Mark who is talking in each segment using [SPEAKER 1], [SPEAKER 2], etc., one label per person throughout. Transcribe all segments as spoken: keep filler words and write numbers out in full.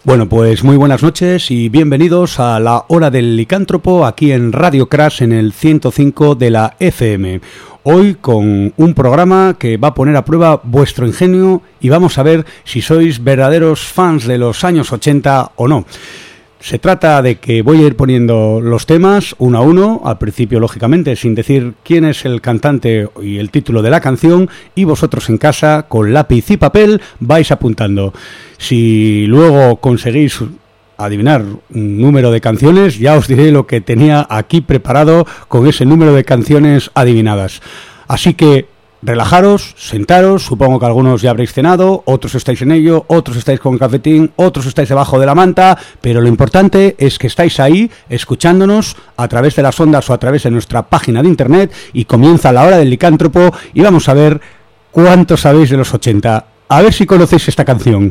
[SPEAKER 1] Bueno, pues muy buenas noches y bienvenidos a la Hora del Licántropo aquí en Radio Crash en el ciento cinco de la F M. Hoy con un programa que va a poner a prueba vuestro ingenio y vamos a ver si sois verdaderos fans de los años ochenta o no. Se trata de que voy a ir poniendo los temas uno a uno, al principio lógicamente sin decir quién es el cantante y el título de la canción, y vosotros en casa con lápiz y papel vais apuntando. Si luego conseguís adivinar un número de canciones, ya os diré lo que tenía aquí preparado con ese número de canciones adivinadas. Así que relajaros, sentaros, supongo que algunos ya habréis cenado, otros estáis en ello, otros estáis con cafetín, otros estáis debajo de la manta, pero lo importante es que estáis ahí escuchándonos a través de las ondas o a través de nuestra página de internet y comienza la Hora del Licántropo y vamos a ver cuánto sabéis de los ochenta. A ver si conocéis esta canción.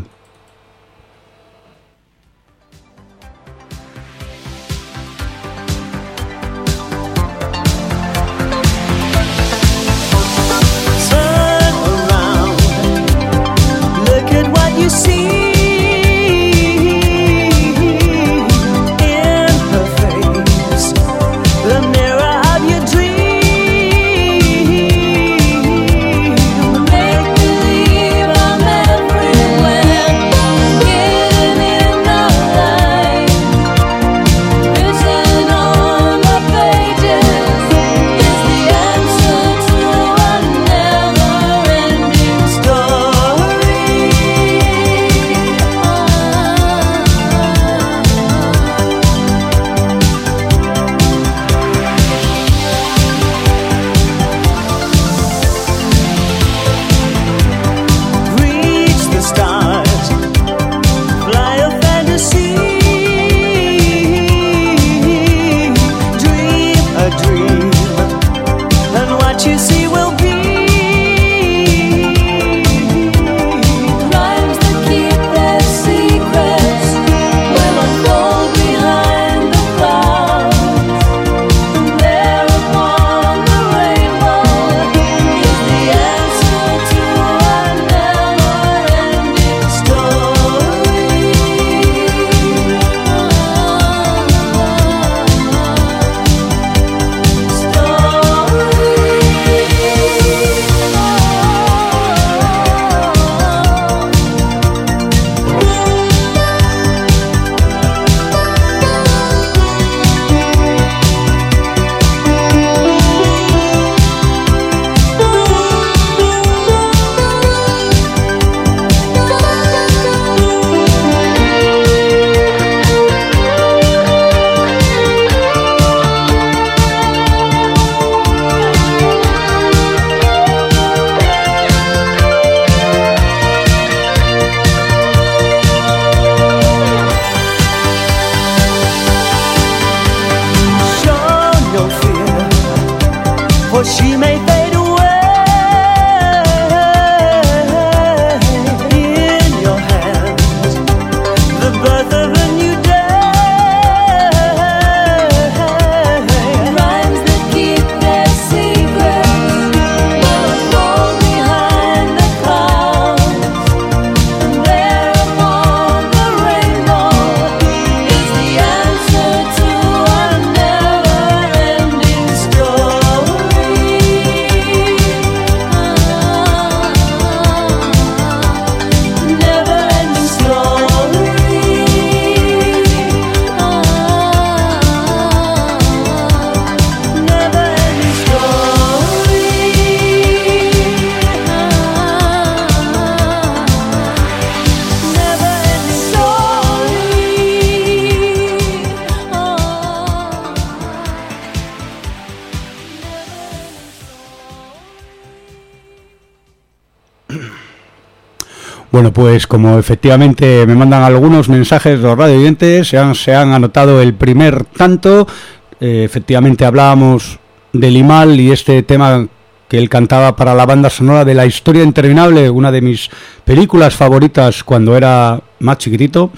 [SPEAKER 1] Bueno, pues como efectivamente me mandan algunos mensajes los radioyentes, se han, se han anotado el primer tanto, eh, efectivamente hablábamos de Limahl y este tema que él cantaba para la banda sonora de La Historia Interminable, una de mis películas favoritas cuando era más chiquitito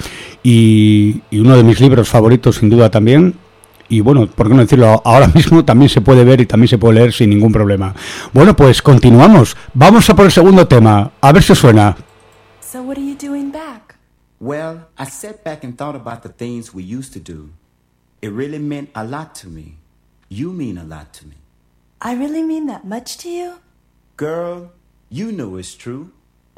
[SPEAKER 1] y, y uno de mis libros favoritos sin duda también. Y bueno, por qué no decirlo, ahora mismo también se puede ver y también se puede leer sin ningún problema. Bueno, pues continuamos. Vamos a por el segundo tema, a ver si suena.
[SPEAKER 2] So what are you doing back? Well, I sat back and thought about the things we used to do. It really meant a lot to me. You mean a lot to me.
[SPEAKER 3] I really mean that much to you?
[SPEAKER 2] Girl, you know it's true.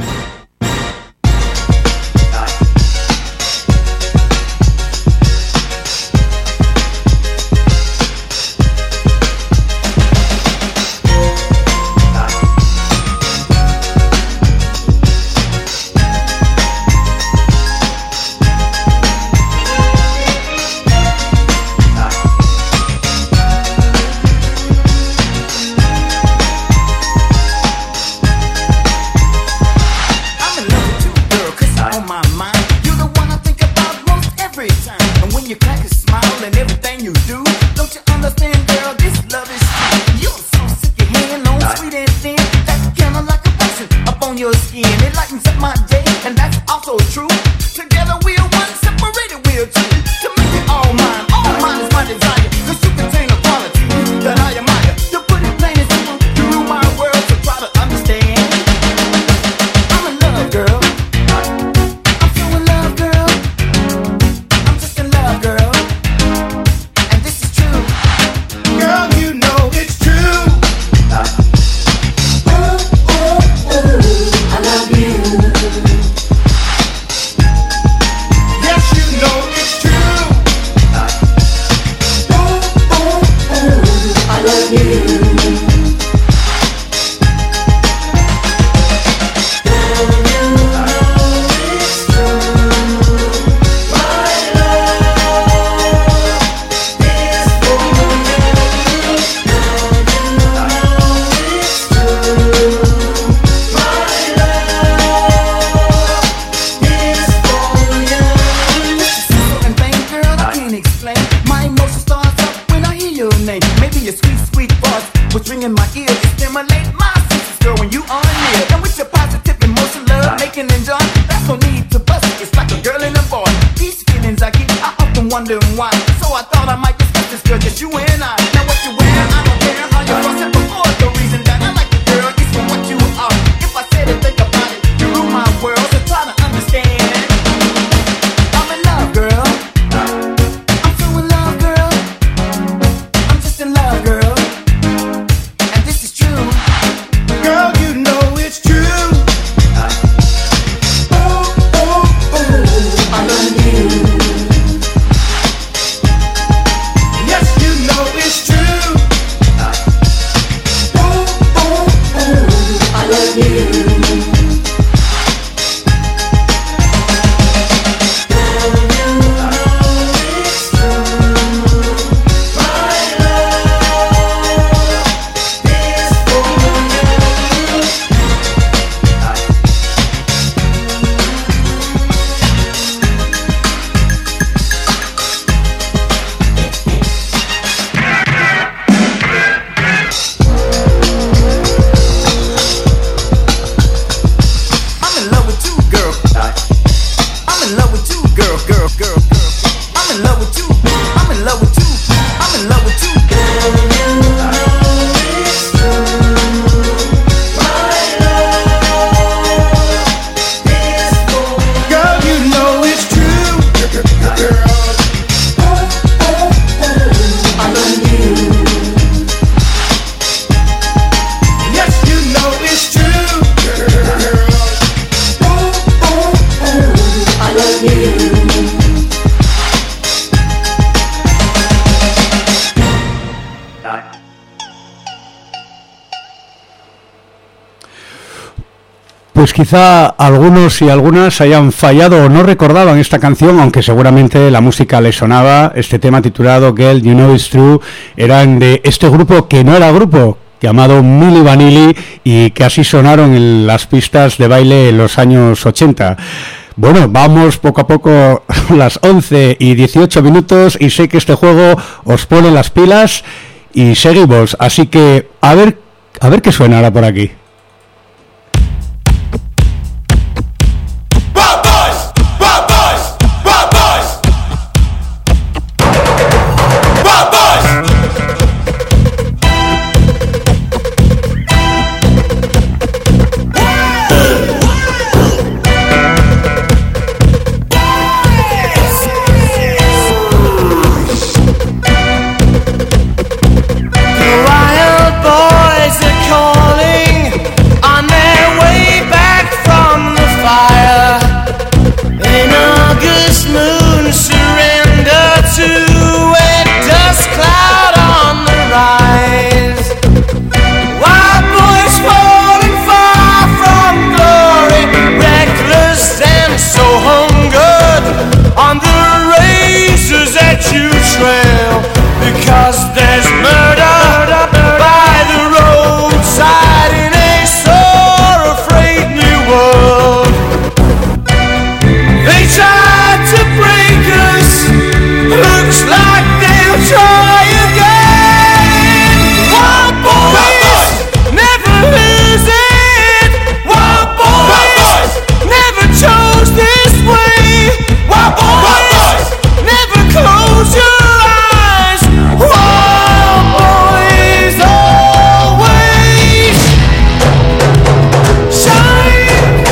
[SPEAKER 1] Pues quizá algunos y algunas hayan fallado o no recordaban esta canción, aunque seguramente la música les sonaba. Este tema titulado Girl, You Know It's True eran de este grupo que no era grupo, llamado Milli Vanilli, y que así sonaron en las pistas de baile en los años ochenta. Bueno, vamos poco a poco, las once y dieciocho minutos, y sé que este juego os pone las pilas y seguimos, así que a ver, a ver qué suena ahora por aquí.
[SPEAKER 4] 'cause there's murder by the roadside in a sore afraid new world. They tried to break us, looks like they'll try again. Wild boys never lose it. Wild boys never chose this way. Wild boys never close your eyes. Wild boys always shine.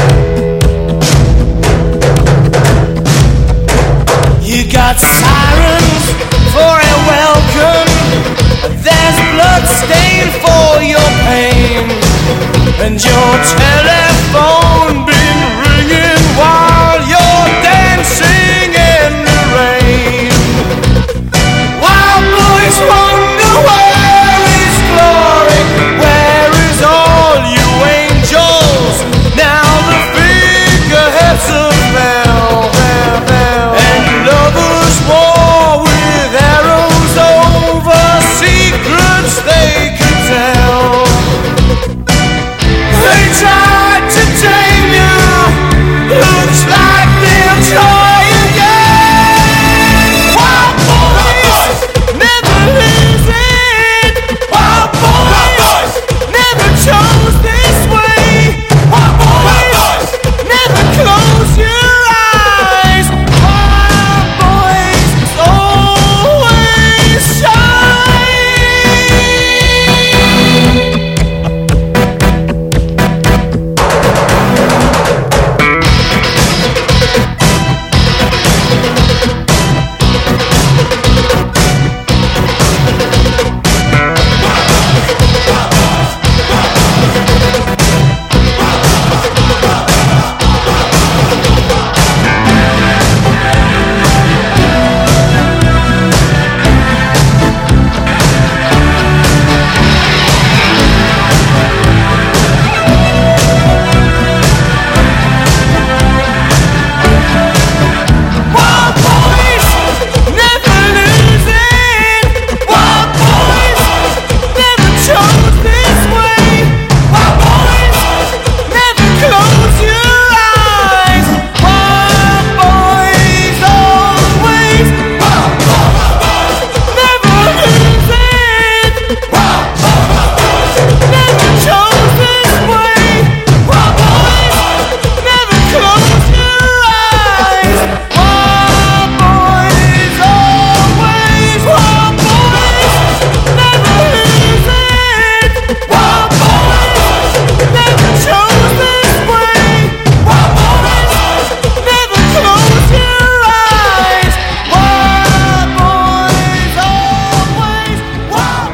[SPEAKER 4] You got sirens for a welcome. There's blood stained for your pain, and your telephone been ringing while you're dancing in the rain. Wild boys wonder where is glory, where is all you angels? Now the figureheads have fell, and lovers war with arrows over secrets they could tell. They tried to tame you, looks like they'll try again. Wild boys never lose it. Wild boys never chose this way. Wild boys never close your eyes. Wild boys always shine. Wild boys never lose it. Wild boys never chose this way. Wild boys never close your eyes. Wild boys always. Wild boys never lose it. Wild boys never chose this way. Wild boys never close your eyes. Wild boys always. Wild boys never lose it. Wild boys never chose this way. Wild boys never close your eyes. Wild boys always. Wild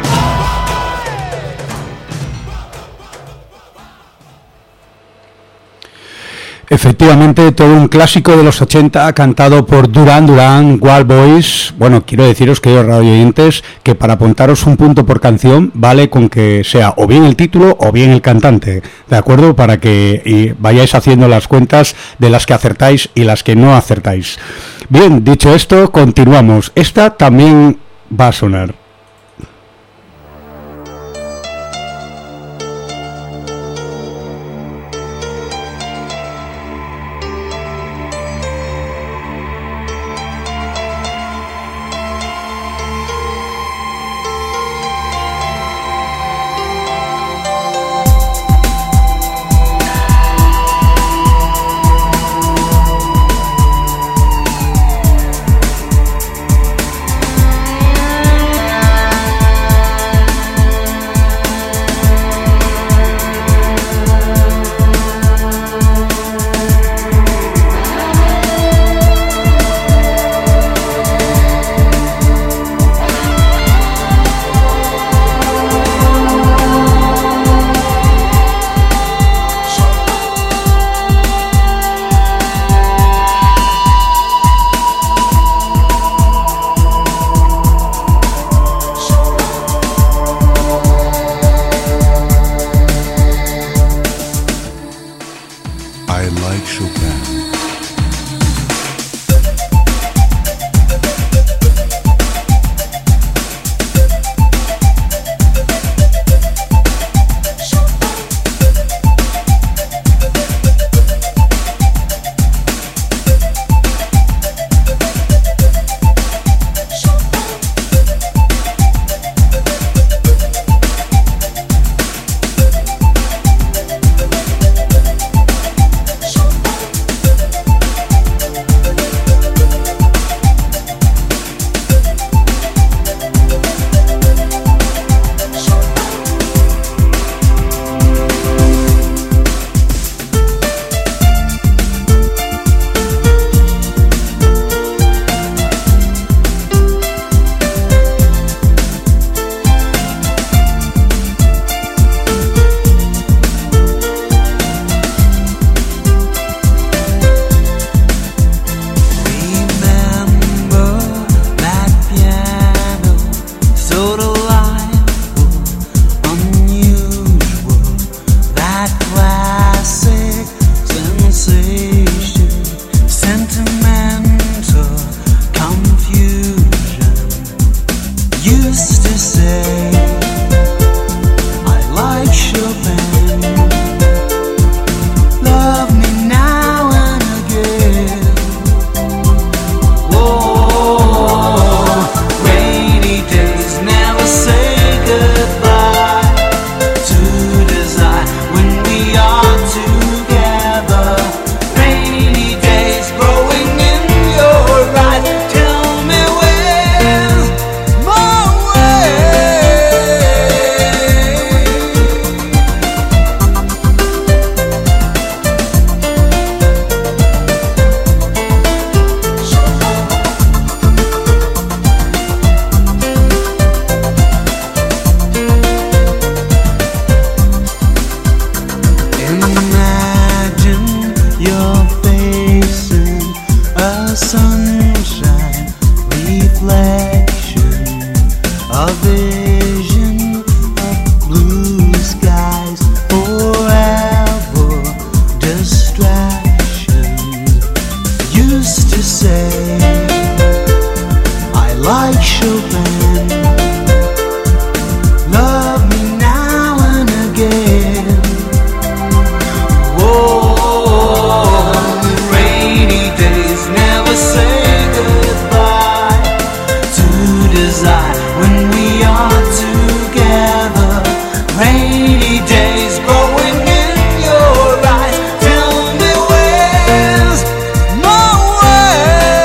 [SPEAKER 1] Efectivamente, todo un clásico de los ochenta cantado por Duran Duran, Wild Boys. Bueno, quiero deciros, queridos radioyentes, que para apuntaros un punto por canción vale con que sea o bien el título o bien el cantante, ¿de acuerdo? Para que y vayáis haciendo las cuentas de las que acertáis y las que no acertáis. Bien, dicho esto, continuamos. Esta también va a sonar.
[SPEAKER 4] boys used to say I like Chopin. Love me now and again. Oh, rainy days never say goodbye to desire when we are together. Rainy days growing in your eyes. Tell me where's my way. Imagine you're facing a sunshine reflection, a vision of blue skies, forever distractions. Used to say I like Chopin. Love me now and again. Oh, rainy days never say goodbye to desire when we are together. Rainy days growing in your eyes. Tell me where's my way.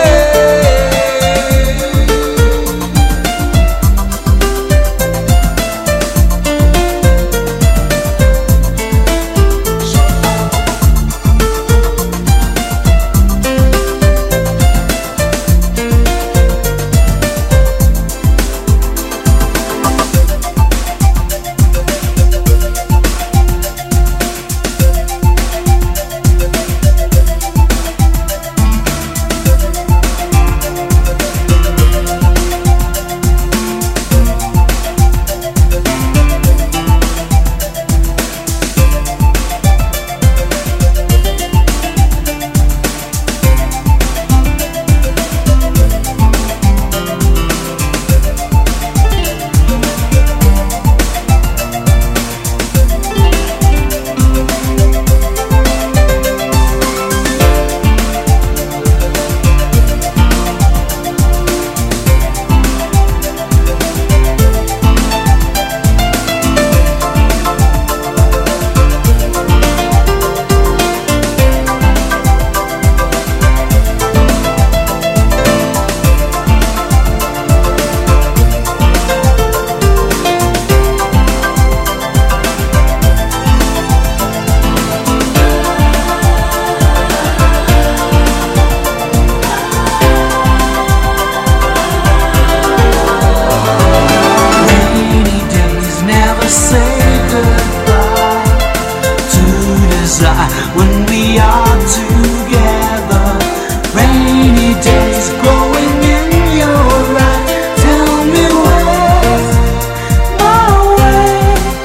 [SPEAKER 4] Rainy days never say goodbye to desire when we are together. Rainy days growing in your eyes. Tell me where's my way.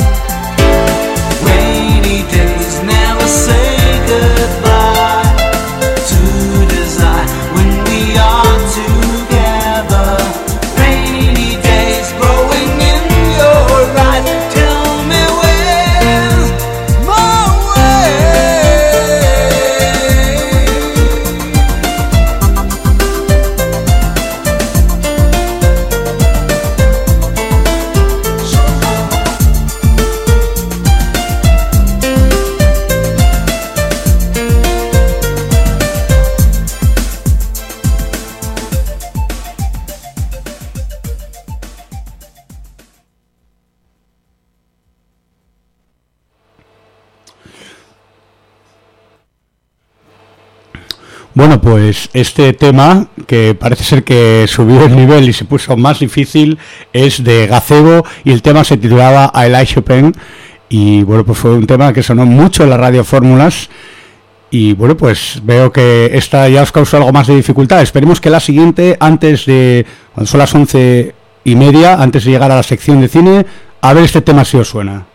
[SPEAKER 4] Rainy days never say goodbye to desire when we are together. Rainy days growing in your eyes. Tell me where's my way.
[SPEAKER 1] Bueno, pues este tema, que parece ser que subió el nivel y se puso más difícil, es de Gazebo y el tema se titulaba I Like Chopin. Y bueno, pues fue un tema que sonó mucho en las radiofórmulas. Y bueno, pues veo que esta ya os causó algo más de dificultad. Esperemos que la siguiente, antes de, cuando son las once y media, antes de llegar a la sección de cine, a ver este tema si os suena.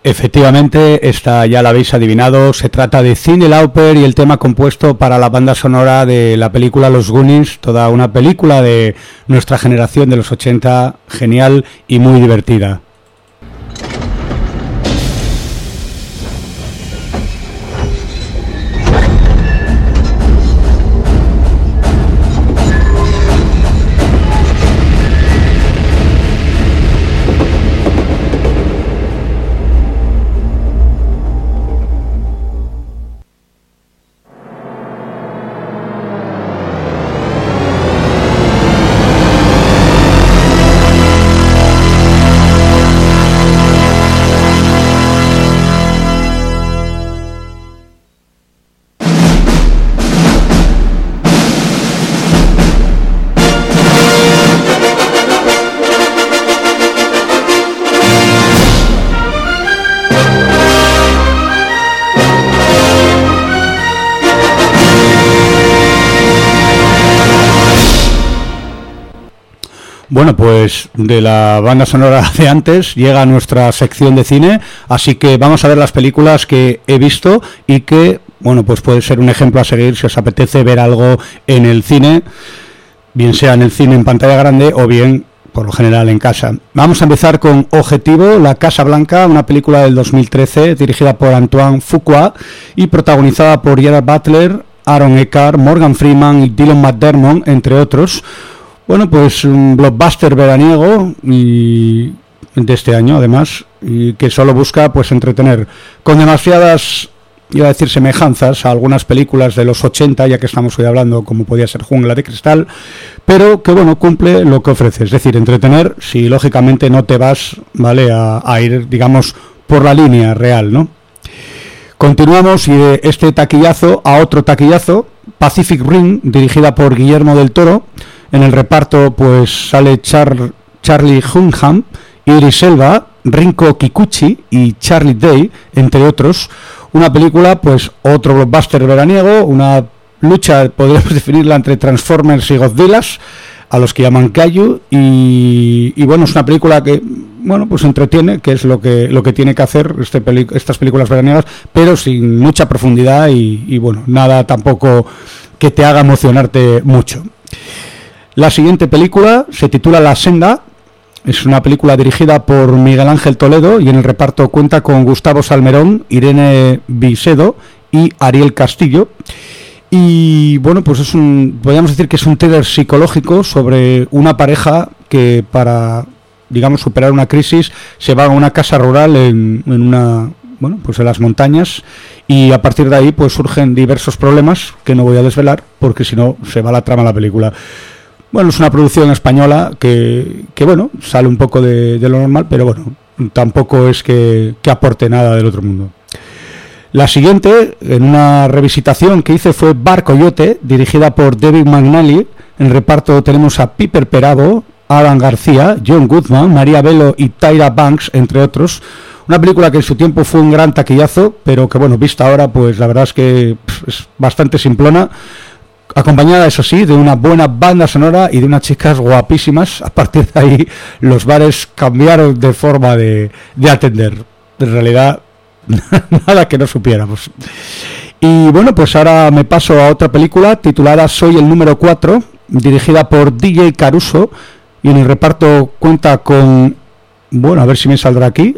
[SPEAKER 1] Efectivamente, esta ya la habéis adivinado, se trata de Cyndi Lauper y el tema compuesto para la banda sonora de la película Los Goonies, toda una película de nuestra generación de los ochenta, genial y muy divertida. Bueno, pues de la banda sonora de antes llega nuestra sección de cine, así que vamos a ver las películas que he visto y que, bueno, pues puede ser un ejemplo a seguir si os apetece ver algo en el cine, bien sea en el cine en pantalla grande o bien, por lo general, en casa. Vamos a empezar con Objetivo, La Casa Blanca, una película del dos mil trece dirigida por Antoine Fuqua y protagonizada por Gerard Butler, Aaron Eckhart, Morgan Freeman y Dylan McDermott, entre otros. Bueno, pues un blockbuster veraniego y de este año, además, y que solo busca pues entretener, con demasiadas, iba a decir, semejanzas a algunas películas de los ochenta, ya que estamos hoy hablando, como podía ser Jungla de Cristal, pero que, bueno, cumple lo que ofrece, es decir, entretener si lógicamente no te vas, ¿vale?, a, a ir, digamos, por la línea real, ¿no? Continuamos y de este taquillazo a otro taquillazo, Pacific Rim, dirigida por Guillermo del Toro. En el reparto pues sale Char- Charlie Hunnam, Idris Elba, Rinko Kikuchi y Charlie Day, entre otros. Una película, pues otro blockbuster veraniego, una lucha, podríamos definirla, entre Transformers y Godzillas, a los que llaman Kaiju, y, y bueno, es una película que, bueno, pues entretiene, que es lo que lo que tiene que hacer este peli- estas películas veraniegas, pero sin mucha profundidad y, y bueno, nada tampoco que te haga emocionarte mucho. La siguiente película se titula La Senda, es una película dirigida por Miguel Ángel Toledo y en el reparto cuenta con Gustavo Salmerón, Irene Vicedo y Ariel Castillo. Y bueno, pues es un, podríamos decir que es un thriller psicológico sobre una pareja que para, digamos, superar una crisis se va a una casa rural en, en una, bueno, pues en las montañas, y a partir de ahí pues surgen diversos problemas que no voy a desvelar porque si no se va la trama de la película. Bueno, es una producción española que, que bueno, sale un poco de, de lo normal, pero bueno, tampoco es que, que aporte nada del otro mundo. La siguiente, en una revisitación que hice, fue Bar Coyote, dirigida por David McNally. En el reparto tenemos a Piper Perabo, Alan García, John Goodman, María Bello y Tyra Banks, entre otros. Una película que en su tiempo fue un gran taquillazo, pero que bueno, vista ahora, pues la verdad es que pff, es bastante simplona. Acompañada, eso sí, de una buena banda sonora y de unas chicas guapísimas. A partir de ahí los bares cambiaron de forma de, de atender. En realidad, nada que no supiéramos. Y bueno, pues ahora me paso a otra película titulada Soy el número cuatro, dirigida por D J Caruso, y en el reparto cuenta con, bueno, a ver si me saldrá aquí,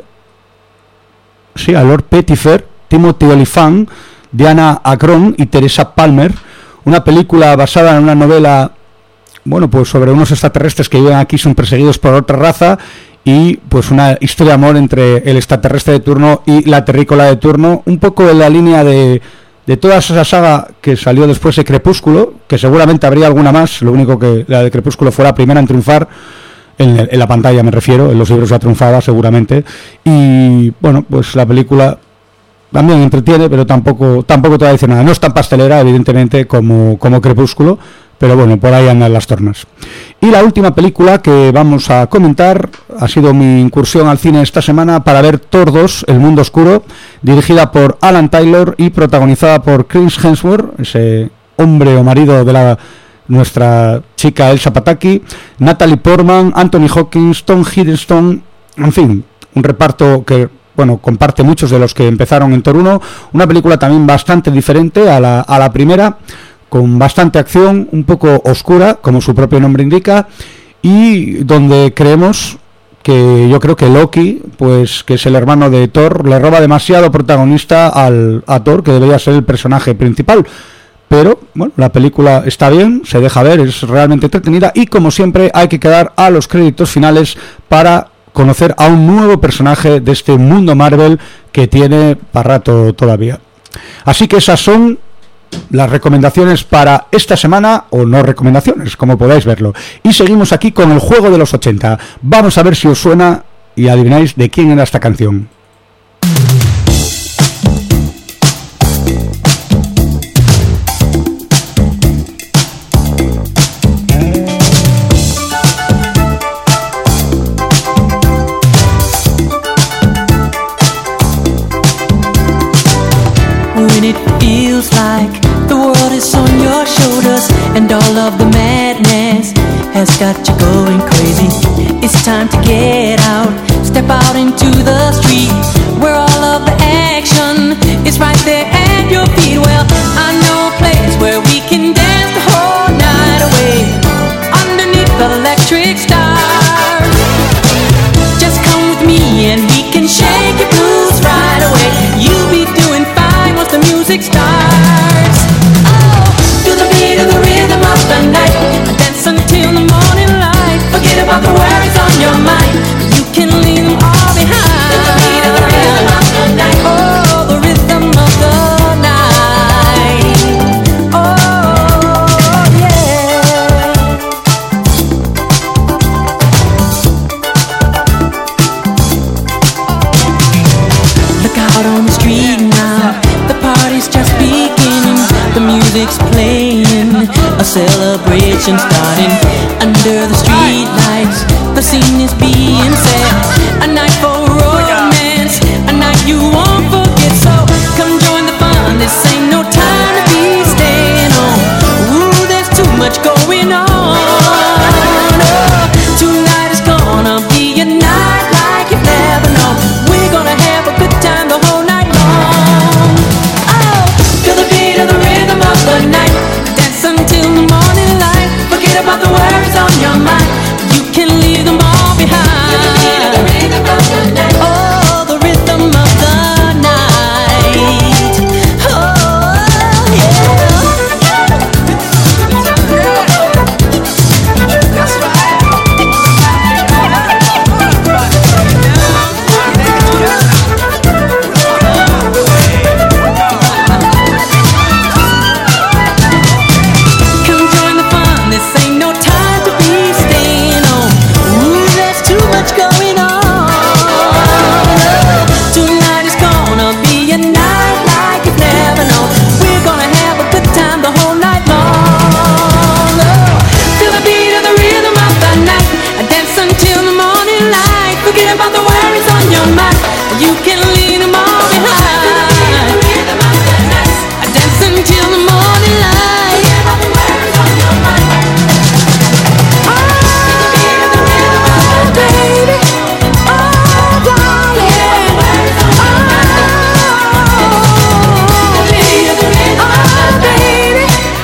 [SPEAKER 1] sí, a Lord Pettifer, Timothy Olyphant, Diana Agron y Teresa Palmer. Una película basada en una novela, bueno, pues sobre unos extraterrestres que viven aquí, son perseguidos por otra raza, y pues una historia de amor entre el extraterrestre de turno y la terrícola de turno, un poco en la línea de, de toda esa saga que salió después de Crepúsculo, que seguramente habría alguna más, lo único que la de Crepúsculo fue la primera en triunfar, en, en la pantalla me refiero, en los libros la triunfaba seguramente, y bueno, pues la película también entretiene, pero tampoco tampoco te va a decir nada. No es tan pastelera, evidentemente, como, como Crepúsculo, pero bueno, por ahí andan las tornas. Y la última película que vamos a comentar ha sido mi incursión al cine esta semana para ver Thor dos, El Mundo Oscuro, dirigida por Alan Taylor y protagonizada por Chris Hemsworth, ese hombre o marido de la nuestra chica Elsa Pataky, Natalie Portman, Anthony Hopkins, Tom Hiddleston, en fin, un reparto que bueno, comparte muchos de los que empezaron en Thor uno, una película también bastante diferente a la, a la primera, con bastante acción, un poco oscura, como su propio nombre indica, y donde creemos que yo creo que Loki, pues que es el hermano de Thor, le roba demasiado protagonista al, a Thor, que debería ser el personaje principal. Pero, bueno, la película está bien, se deja ver, es realmente entretenida y, como siempre, hay que quedar a los créditos finales para conocer a un nuevo personaje de este mundo Marvel que tiene para rato todavía. Así que esas son las recomendaciones para esta semana, o no recomendaciones, como podáis verlo. Y seguimos aquí con el juego de los ochenta. Vamos a ver si os suena y adivináis de quién era esta canción.
[SPEAKER 5] When it feels like the world is on your shoulders and all of the madness has got you going crazy, it's time to get out, step out into the street where all of the action is right there at your feet. Well, I know a place where we can dance the whole night away underneath the electric stars. Just come with me and we can shake your blues right away. You'll be doing fine once the music starts. Oh, to the beat of the rhythm of the night, dance until the morning light. Forget about the worries on your mind, you can leave them all behind. To the beat of the rhythm of the night. Oh, the rhythm of the night. Oh, yeah. Look out on the street now, the party's just beginning. The music's playing, a celebration starting. Under the street lights, the scene is being set. A night for romance, a night you won't forget. So come join the fun, this ain't no time to be staying home. Ooh, there's too much going on. Oh, tonight is gonna be a night like you've never known. We're gonna have a good time the whole night long. Oh, feel the beat of the rhythm of the night, dance until the morning light. Forget about the worries on your mind, you can leave them all behind. Feel the beat of the rhythm of the night. Oh, the rhythm of the night. Oh, yeah. Come join the fun, this ain't no time to be staying home. Ooh, there's too much going on. Tonight is gonna be a night like you've never known. We're gonna have a good time the whole night long. Oh, feel the beat of the rhythm of the night, dance until the morning light. Forget about the worries on your mind, you can leave them all behind. Dance until the morning light. Forget about the worries on your mind. Oh, baby. Oh, darling. Oh, baby.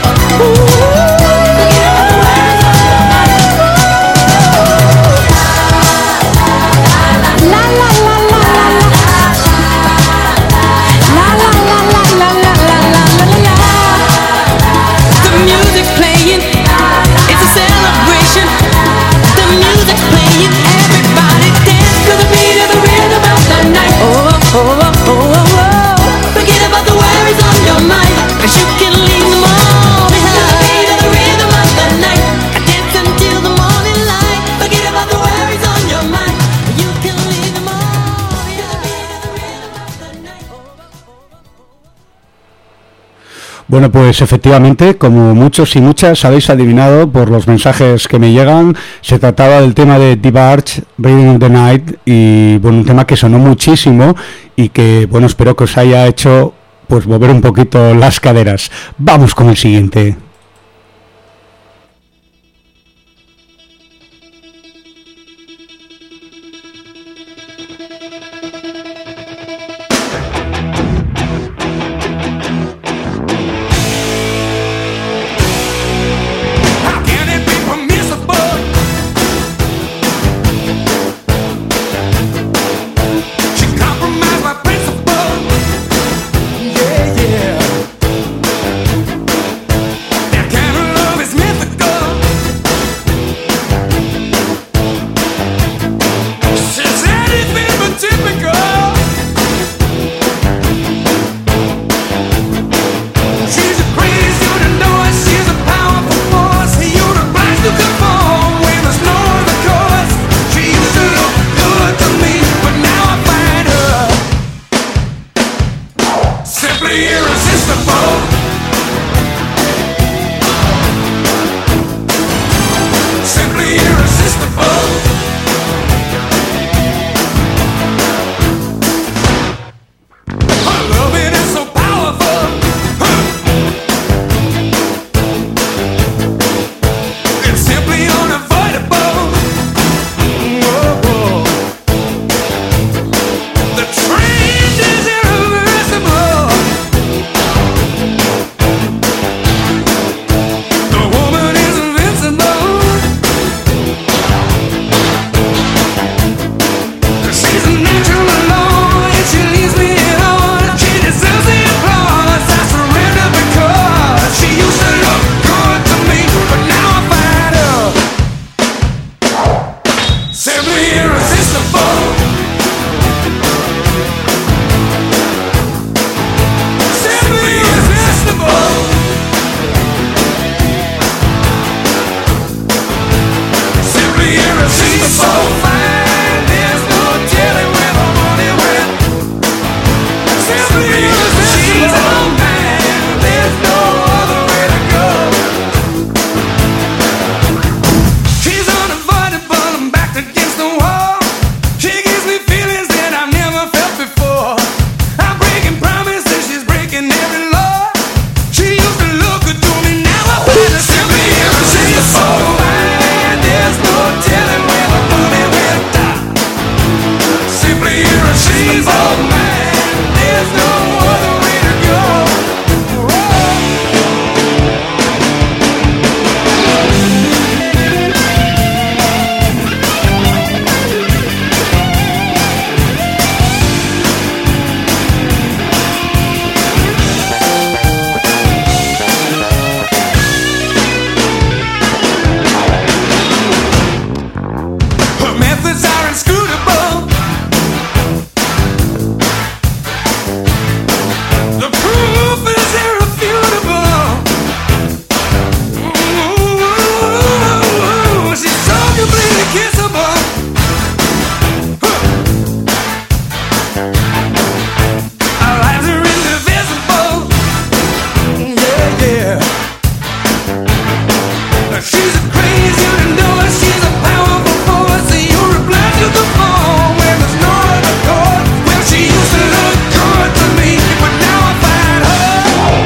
[SPEAKER 5] Ooh. La la la la la la la la la la la la la la la. The music's playing, it's a celebration. The music's playing, everybody dance to the beat of the rhythm of the night. Oh, oh, oh, oh, oh, oh. Forget about the worries on your mind, 'cause you can leave them all behind. To the beat of the rhythm of the night, dance until the morning light. Forget about the worries on your mind, you can leave them all behind. To the beat of the rhythm of the night.
[SPEAKER 1] Bueno, pues efectivamente, como muchos y muchas habéis adivinado por los mensajes que me llegan, se trataba del tema de Diva Arch, Rhythm of the Night, y bueno, un tema que sonó muchísimo y que, bueno, espero que os haya hecho pues mover un poquito las caderas. Vamos con el siguiente.
[SPEAKER 4] so fine, there's no telling where the money went. Simply irresistible. She's all mine, there's no other way to go. She's unavoidable, I'm backed against the wall. She gives me feelings that I've never felt before. I'm breaking promises, she's breaking every law. She used to look good to me, now I find her simply irresistible. She's so fine, there's no telling where the money went. Simply irresistible. She's all mine, there's no other way to go. Her methods are inscrutable. The proof is irrefutable. Ooh, she's so completely kissable. Huh. Our lives are indivisible. Yeah, yeah. She's a crazy, you know her. She's a powerful force. You reply to the phone when there's no other chord. Well, she used to look good to me, but now I find her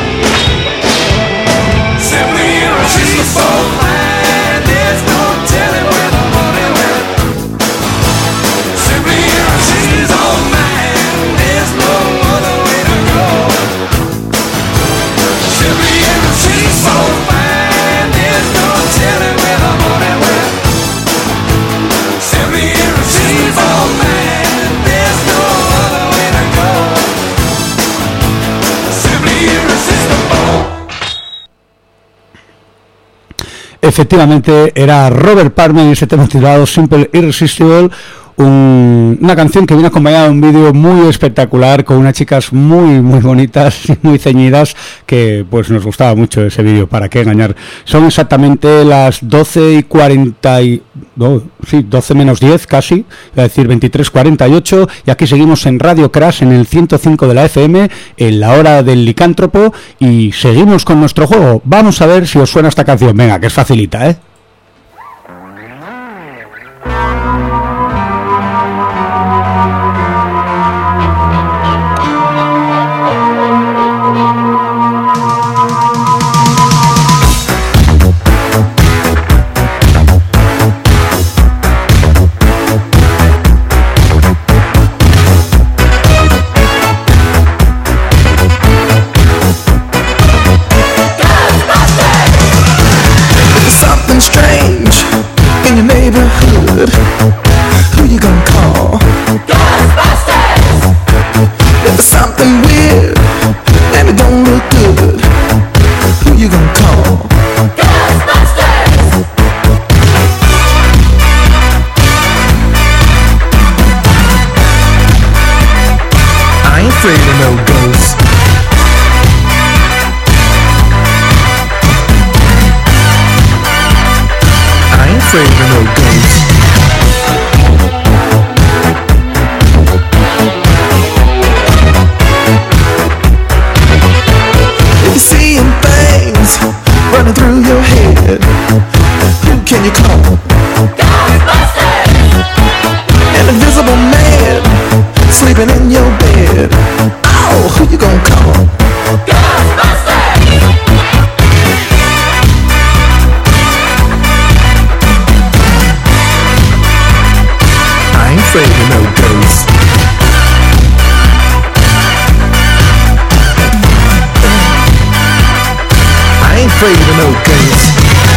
[SPEAKER 4] simply irresistible. She's so fine, there's no telling where the money went. Simply irresistible. She's all mine, there's no other way to go. Simply irresistible. She's so fine, there's no telling where the money went. Simply irresistible. She's all mine, there's no other way to go. Simply irresistible.
[SPEAKER 1] Efectivamente, era Robert Palmer y ese tema titulado Simple Irresistible, un- una canción que viene acompañada de un vídeo muy espectacular con unas chicas muy muy bonitas y muy ceñidas, que pues nos gustaba mucho ese vídeo, para qué engañar. Son exactamente las doce y cuarenta y... no, sí, doce menos diez casi, es decir, veintitrés cuarenta y ocho, y aquí seguimos en Radio Crash en el ciento cinco de la F M, en la hora del licántropo, y seguimos con nuestro juego. Vamos a ver si os suena esta canción. Venga, que es facilita, ¿eh?
[SPEAKER 6] Something strange in your neighborhood. Who you gonna call? Ghostbusters! If there's something weird and it don't look good, who you gonna call? Ghostbusters! I ain't afraid of no ghosts. I ain't afraid of no ghosts. If you seeing things running through your head, who can you call? Ghostbusters! An invisible man sleeping in your bed. Oh, who you gonna call? Ghostbusters! I ain't afraid of no ghosts. I ain't afraid of no ghosts.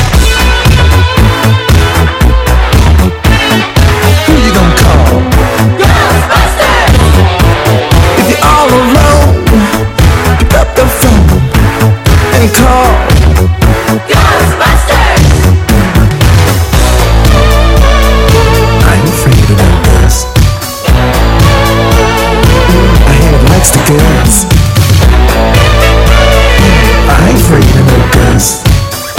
[SPEAKER 6] Who you gonna call? Ghostbusters! If you're all alone, pick up the phone and call Ghostbusters! I ain't afraid of no ghosts. I had likes to girls. I ain't afraid of no ghosts.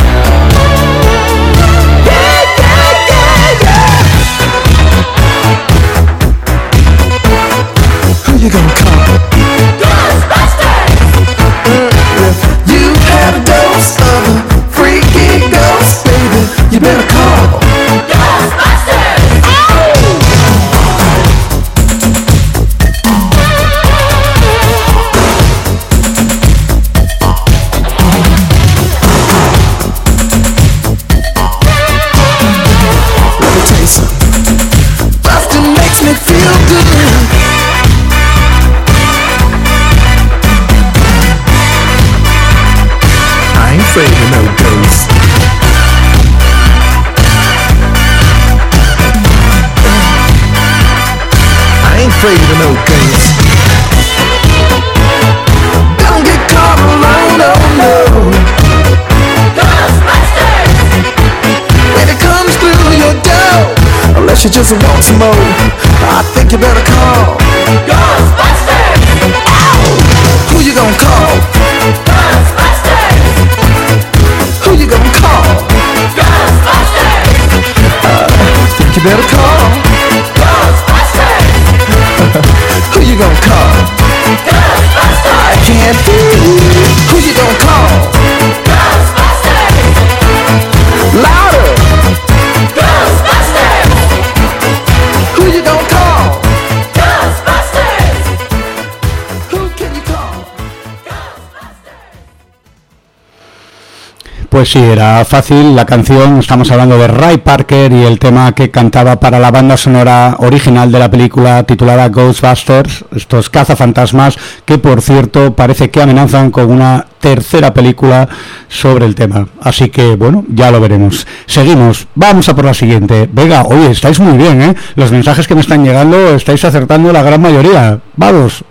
[SPEAKER 6] she just wants more, I think you better call Ghostbusters! Ow! Who you gonna call? Ghostbusters! Who you gonna call? Ghostbusters! Uh, think you better call Ghostbusters! Who you gonna call? Ghostbusters! I can't hear you. Who you gonna call? Ghostbusters! Louder! Ghostbusters! Who you gonna call? Ghostbusters! Who can you call? Ghostbusters!
[SPEAKER 1] Pues sí, era fácil la canción. Estamos hablando de Ray Parker y el tema que cantaba para la banda sonora original de la película titulada Ghostbusters, estos cazafantasmas que, por cierto, parece que amenazan con una tercera película sobre el tema. Así que, bueno, ya lo veremos. Seguimos, vamos a por la siguiente. Venga, oye, estáis muy bien, ¿eh? Los mensajes que me están llegando, estáis acertando la gran mayoría. Vamos.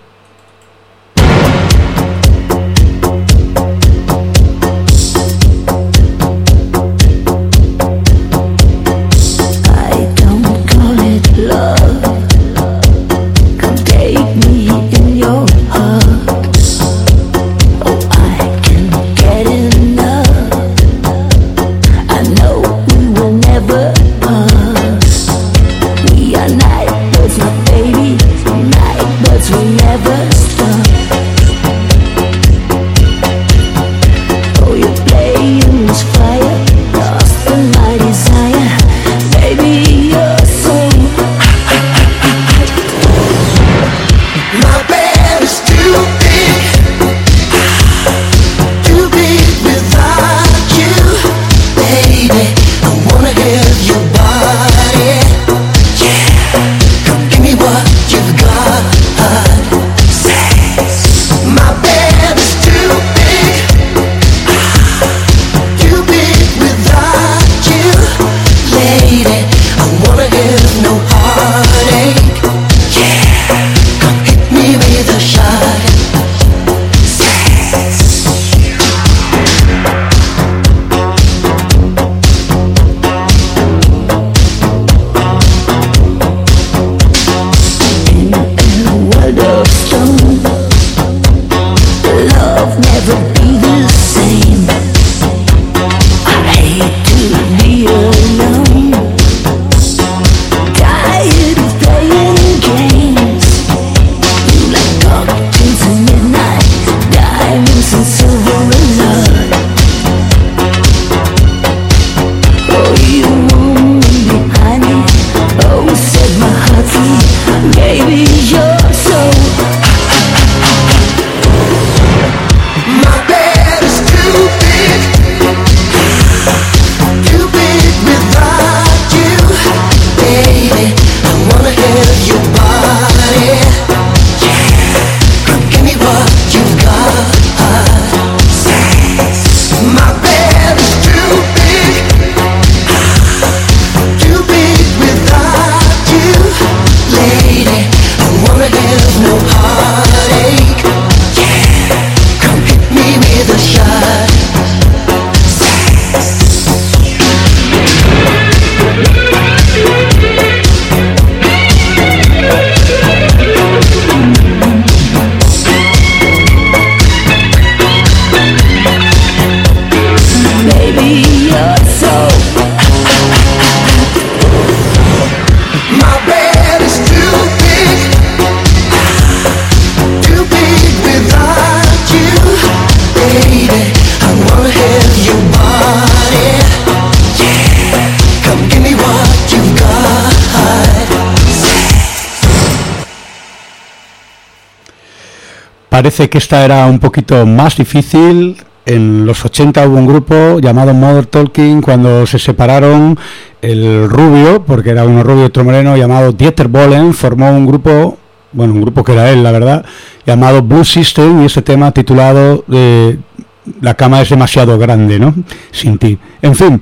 [SPEAKER 1] Parece que esta era un poquito más difícil. En los ochenta hubo un grupo llamado Modern Talking. Cuando se separaron, el rubio, porque era uno rubio y otro moreno, llamado Dieter Bohlen, formó un grupo, bueno, un grupo que era él, la verdad, llamado Blue System, y ese tema titulado eh, La cama es demasiado grande, ¿no? Sin ti. En fin,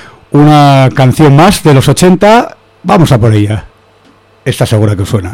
[SPEAKER 1] una canción más de los ochenta. Vamos a por ella. Está segura que os suena.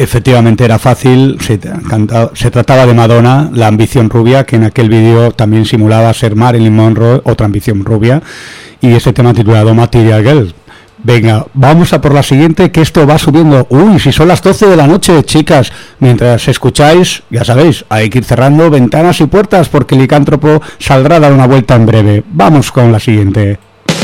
[SPEAKER 1] efectivamente era fácil, se, cantaba, se trataba de Madonna, la ambición rubia, que en aquel vídeo también simulaba ser Marilyn Monroe, otra ambición rubia, y ese tema titulado Material Girl. Venga, vamos a por la siguiente, que esto va subiendo. Uy, si son las doce de la noche, chicas. Mientras escucháis, ya sabéis, hay que ir cerrando ventanas y puertas porque el licántropo saldrá a dar una vuelta en breve. Vamos con la siguiente.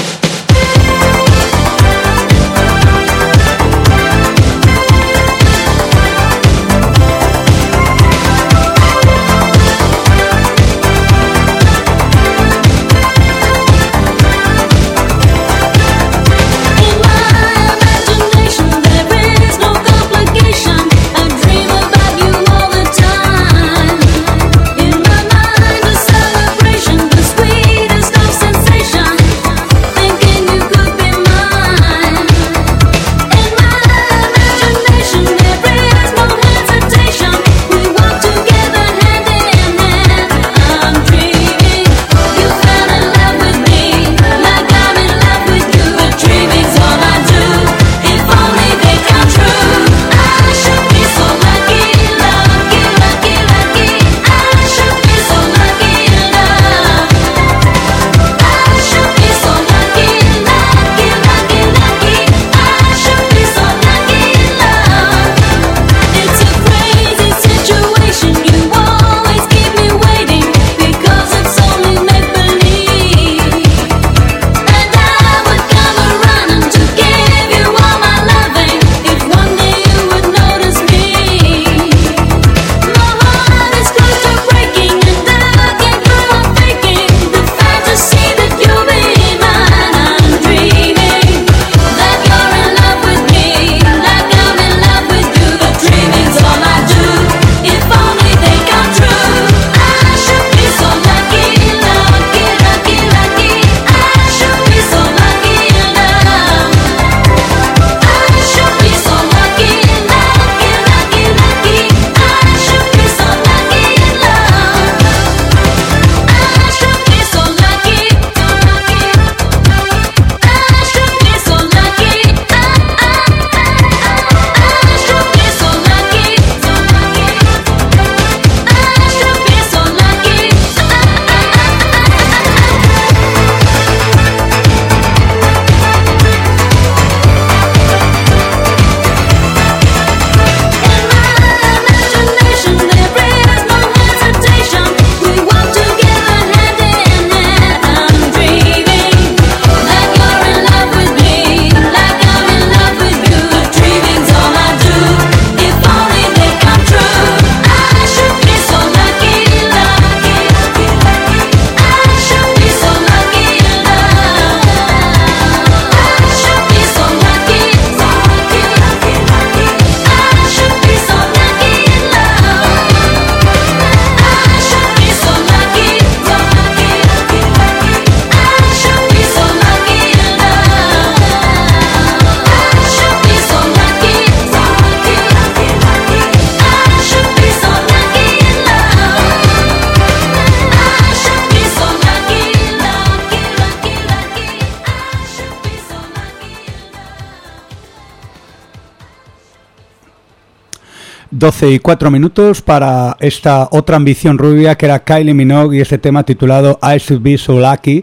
[SPEAKER 1] doce y cuatro minutos para esta otra ambición rubia que era Kylie Minogue y este tema titulado I Should Be So Lucky.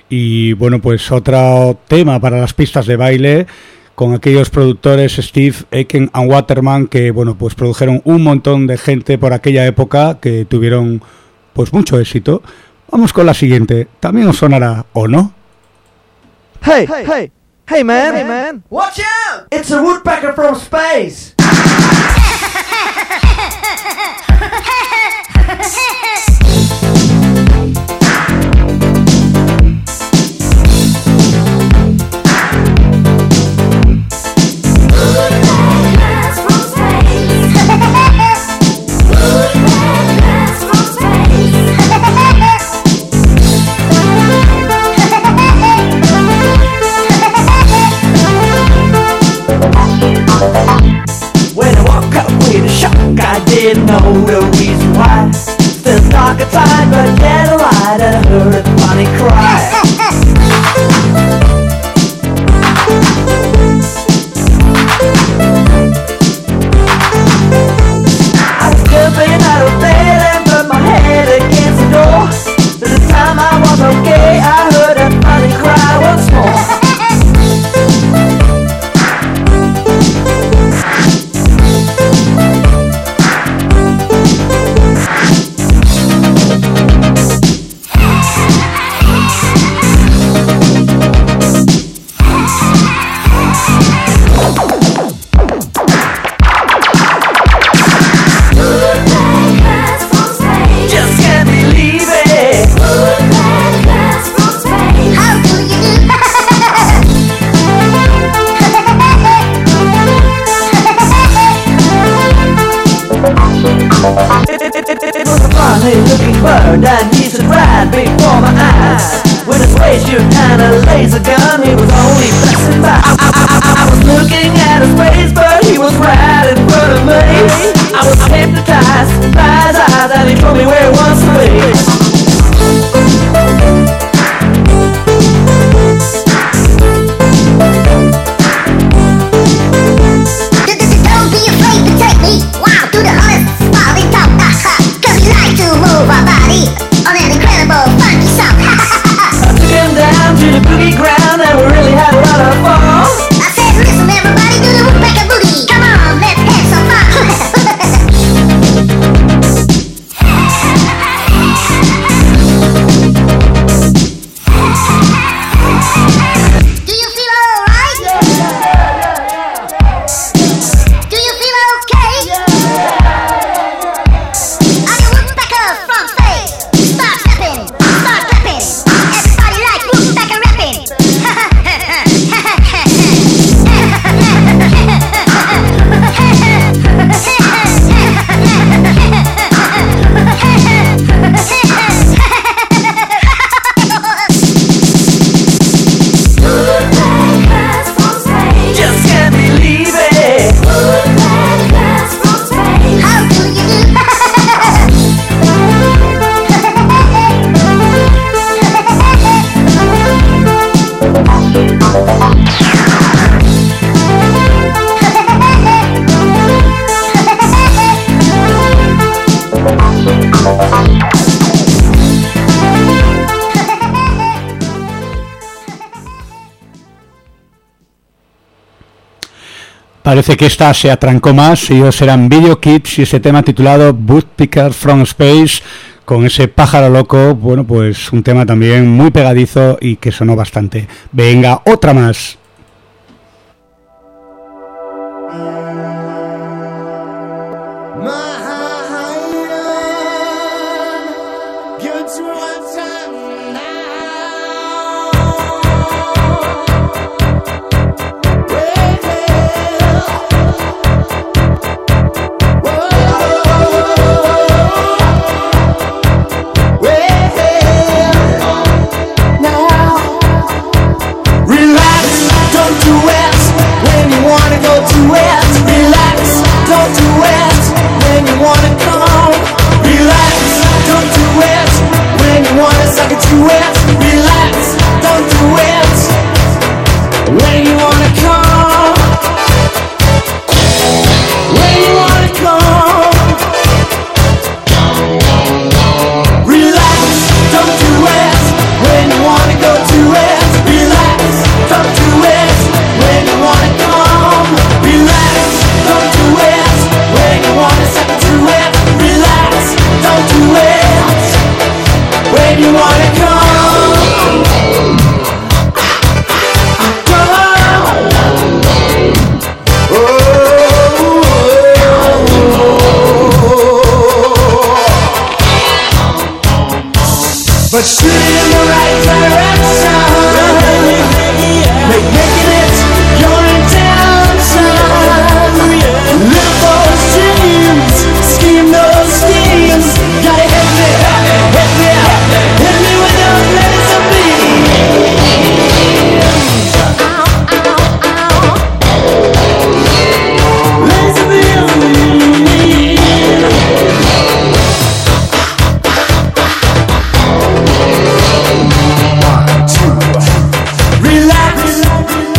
[SPEAKER 1] Y bueno, pues otro tema para las pistas de baile con aquellos productores Steve Aitken and Waterman que bueno, pues produjeron un montón de gente por aquella época que tuvieron pues mucho éxito. Vamos con la siguiente, también os sonará, ¿o no?
[SPEAKER 7] Hey, hey, hey, hey man, hey man,
[SPEAKER 8] watch out! It's a woodpecker from space!
[SPEAKER 9] When I woke up with a shock, I didn't know the reason why. Still dark outside, but get a light, and I heard a funny cry. looking bird, and he stood right before my eyes. With his waist shoot and a laser gun, he was only passing by. I, I, I, I was looking at his face, but he was right in front of me. I was hypnotized by his eyes, and he told me where he wants to be.
[SPEAKER 10] Move our body on an incredible funky song.
[SPEAKER 9] I took him down to the boogie ground and we really had a lot of fun.
[SPEAKER 10] I said, listen everybody, do the woodpecker boogie. Come on, let's have some fun. Do you feel alright? Yeah, yeah, yeah, yeah. Do you feel okay? Yeah, yeah, yeah. Are you woodpeckers from space? Start stepping, start clapping. Everybody like woodpecker rapping.
[SPEAKER 9] Just can't believe it.
[SPEAKER 10] How do you do?
[SPEAKER 1] Parece que esta se atrancó más. Ellos eran Video Kids y ese tema titulado Woodpecker from Space, con ese pájaro loco. Bueno, pues un tema también muy pegadizo y que sonó bastante. Venga, otra más.
[SPEAKER 6] But shoot in the right direction. Make making it your intention. Live those dreams, scheme those schemes. Gotta hit me, hit me, hit me with those laser beams. Laser beams. One, two. Relax,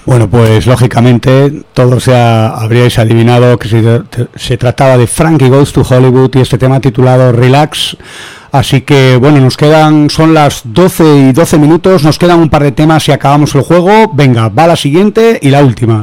[SPEAKER 1] Bueno, pues lógicamente todos ya habríais adivinado que se, se trataba de Frankie Goes to Hollywood y este tema titulado Relax. Así que bueno, nos quedan, son las doce y doce minutos, nos quedan un par de temas y acabamos el juego. Venga, va la siguiente y la última.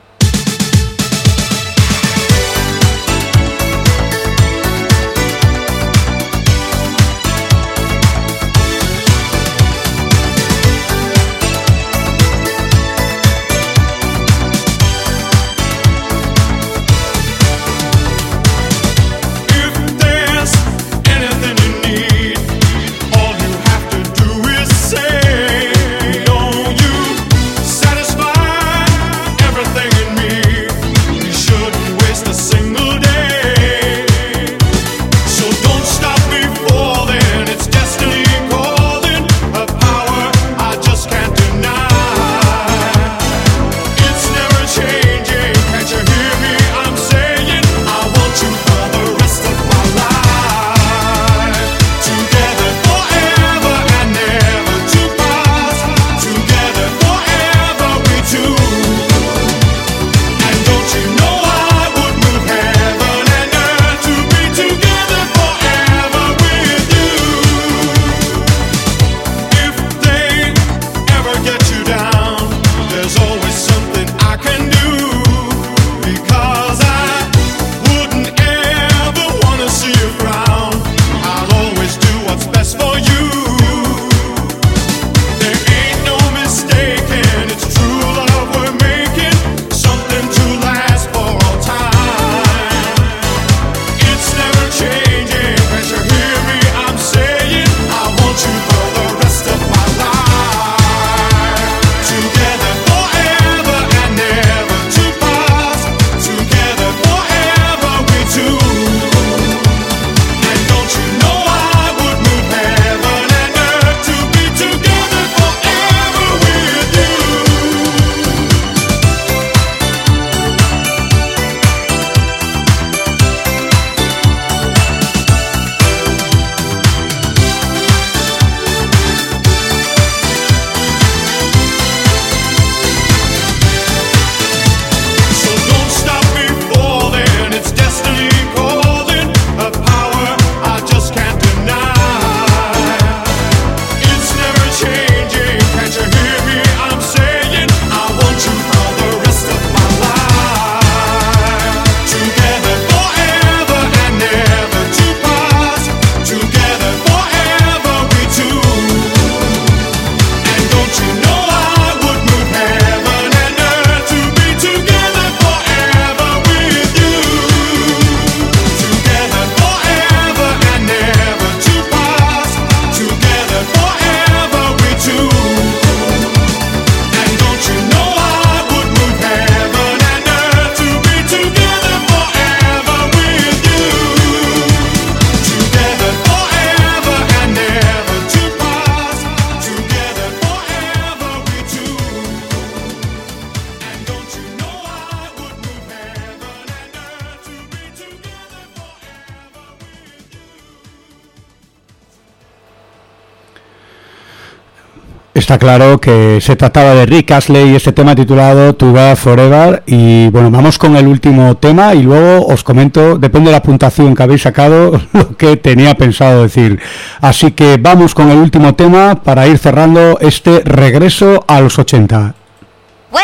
[SPEAKER 1] Está claro que se trataba de Rick Astley y este tema titulado Together Forever. Y bueno, vamos con el último tema y luego os comento, depende de la puntuación que habéis sacado, lo que tenía pensado decir. Así que vamos con el último tema para ir cerrando este regreso a los ochenta.
[SPEAKER 10] Well,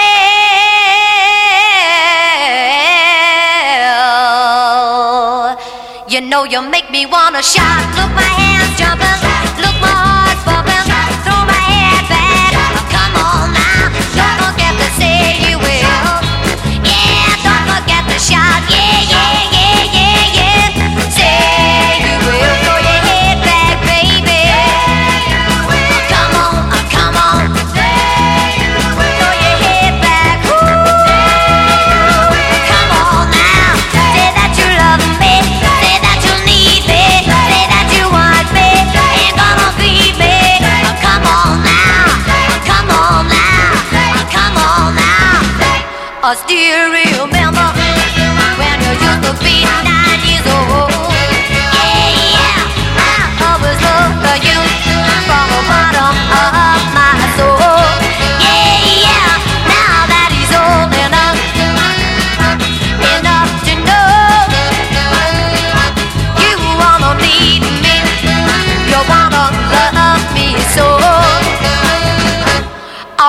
[SPEAKER 10] you know you make me wanna shout. Look, my hands jumping, look, my heart's bumping. Throw my head back, come on now. Don't forget to say you will. Yeah, don't forget to shout. Yeah, yeah, yeah, yeah, yeah. Say you will. Throw your head back, baby. Come on, uh, come on. Throw your head back. Ooh, come on now. Say that you love me. Say that you need me. Say that you want me. Ain't gonna be me. Come on now, come on now, come on now. I still remember when you used to be nine years old. Yeah, yeah, I always loved you from the bottom of my soul. Yeah, yeah, now that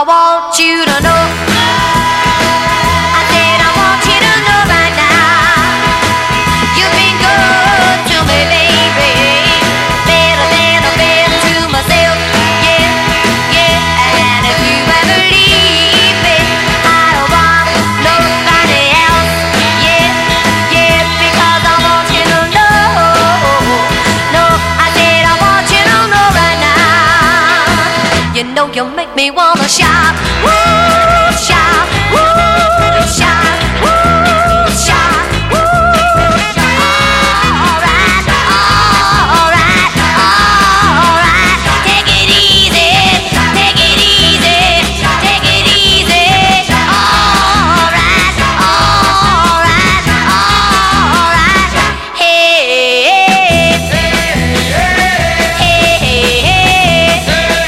[SPEAKER 10] I want you to know. I said I want you to know right now. You've been good to me, baby. Better than I've been to myself. Yeah, yeah. And if you ever leave me, I don't want nobody else. Yeah, yeah. Because I want you to know. No, I said I want you to know right now. You know you make me wanna shout, woo, shout, woo, shout, woo, shout, woo, shout. Alright, alright, alright. Take it easy, take it easy, take it easy. Alright, alright, alright. Hey, hey, hey, hey, hey.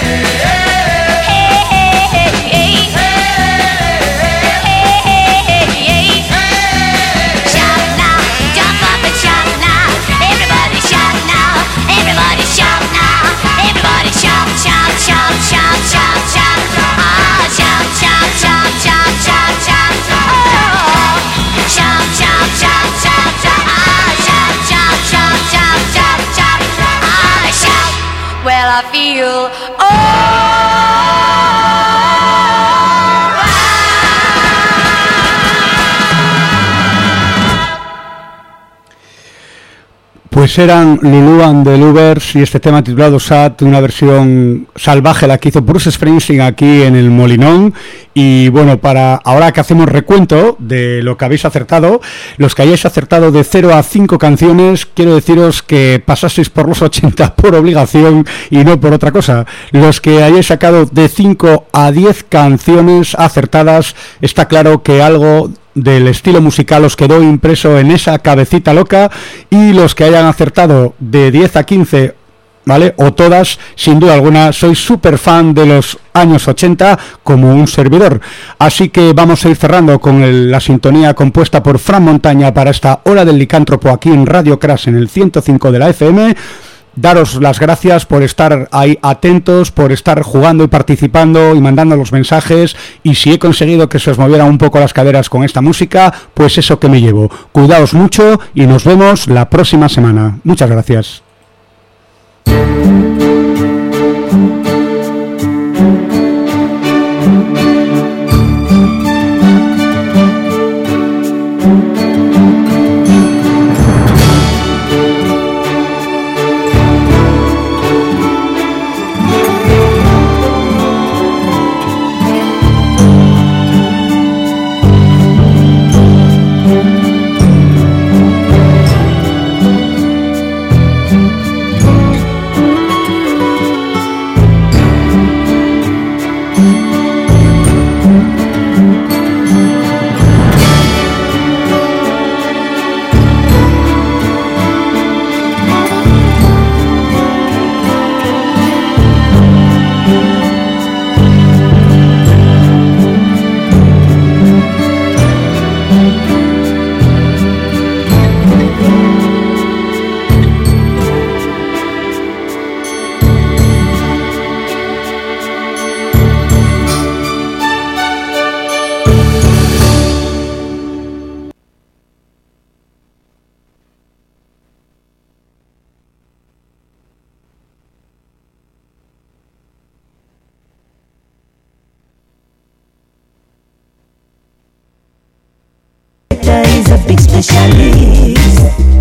[SPEAKER 10] Well, I feel
[SPEAKER 1] Pues eran Lulu and the Lovers y este tema titulado Sad, una versión salvaje la que hizo Bruce Springsteen aquí en el Molinón. Y bueno, para ahora que hacemos recuento de lo que habéis acertado, los que hayáis acertado de cero a cinco canciones, quiero deciros que pasasteis por los ochenta por obligación y no por otra cosa. Los que hayáis sacado de cinco a diez canciones acertadas, está claro que algo del estilo musical os quedó impreso en esa cabecita loca, y los que hayan acertado de diez a quince, ¿vale? O todas, sin duda alguna, soy súper fan de los años ochenta como un servidor. Así que vamos a ir cerrando con el, la sintonía compuesta por Fran Montaña para esta hora del licántropo aquí en Radio Crash en el ciento cinco de la F M. Daros las gracias por estar ahí atentos, por estar jugando y participando y mandando los mensajes, y si he conseguido que se os movieran un poco las caderas con esta música, pues eso que me llevo. Cuidaos mucho y nos vemos la próxima semana. Muchas gracias.
[SPEAKER 9] Is a big specialist.